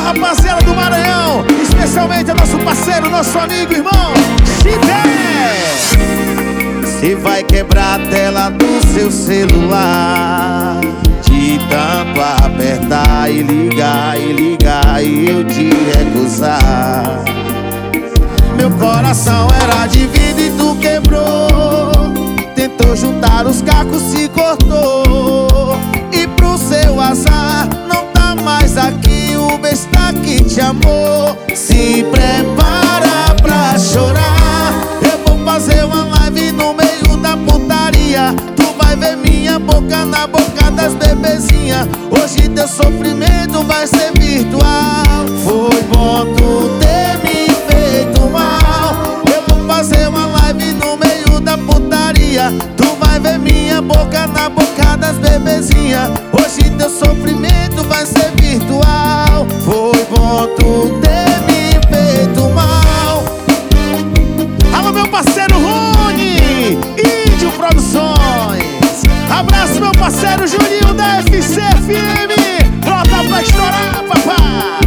rapaziada do Maranhão, especialmente a nosso parceiro, nosso amigo, irmão Chité. Se vai quebrar a tela do seu celular, de tanto apertar e ligar e eu te recusar. Meu coração era de vida e tu quebrou. Tentou juntar os cacos, se cortou. E pro seu azar não tá mais aqui o besta que te amou. Se prepara pra chorar. Eu vou fazer uma live no meio da putaria. Tu vai ver minha boca na boca das bebezinhas. Hoje teu sofrimento vai ser virtual. Foi bom tu ter me feito mal. Eu vou fazer uma live no meio da putaria. Tu vai ver minha boca na boca das bebezinhas. Hoje teu sofrimento vai ser virtual. Foi bom tu ter me feito mal. Alô, meu parceiro Rony, Índio Produções. Abraço, meu parceiro Juninho da FCFM. Bota pra estourar, papá.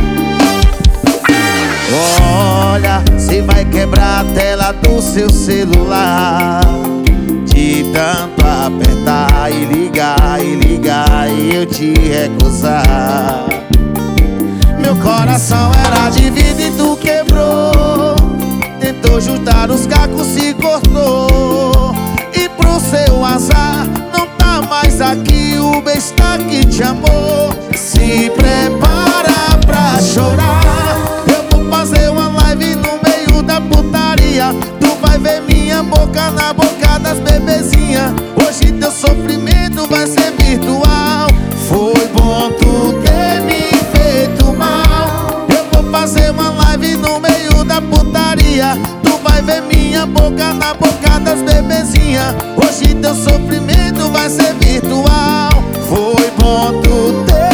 Olha, se vai quebrar a tela do seu celular, de tanto apertar e ligar e eu te recusar. Meu coração era de vida e tu quebrou. Tentou juntar os cacos, se cortou. E pro seu azar não tá mais aqui o besta que te amou. Se prepara pra chorar. Eu vou fazer uma live no meio da putaria. Tu vai ver minha boca na boca das bebezinhas. Hoje teu sofrimento vai ser virtual. Foi bom tu ter me feito mal. Eu vou fazer uma live no meio da putaria. Tu vai ver minha boca na boca das bebezinhas. Hoje teu sofrimento vai ser virtual. Foi bom tu ter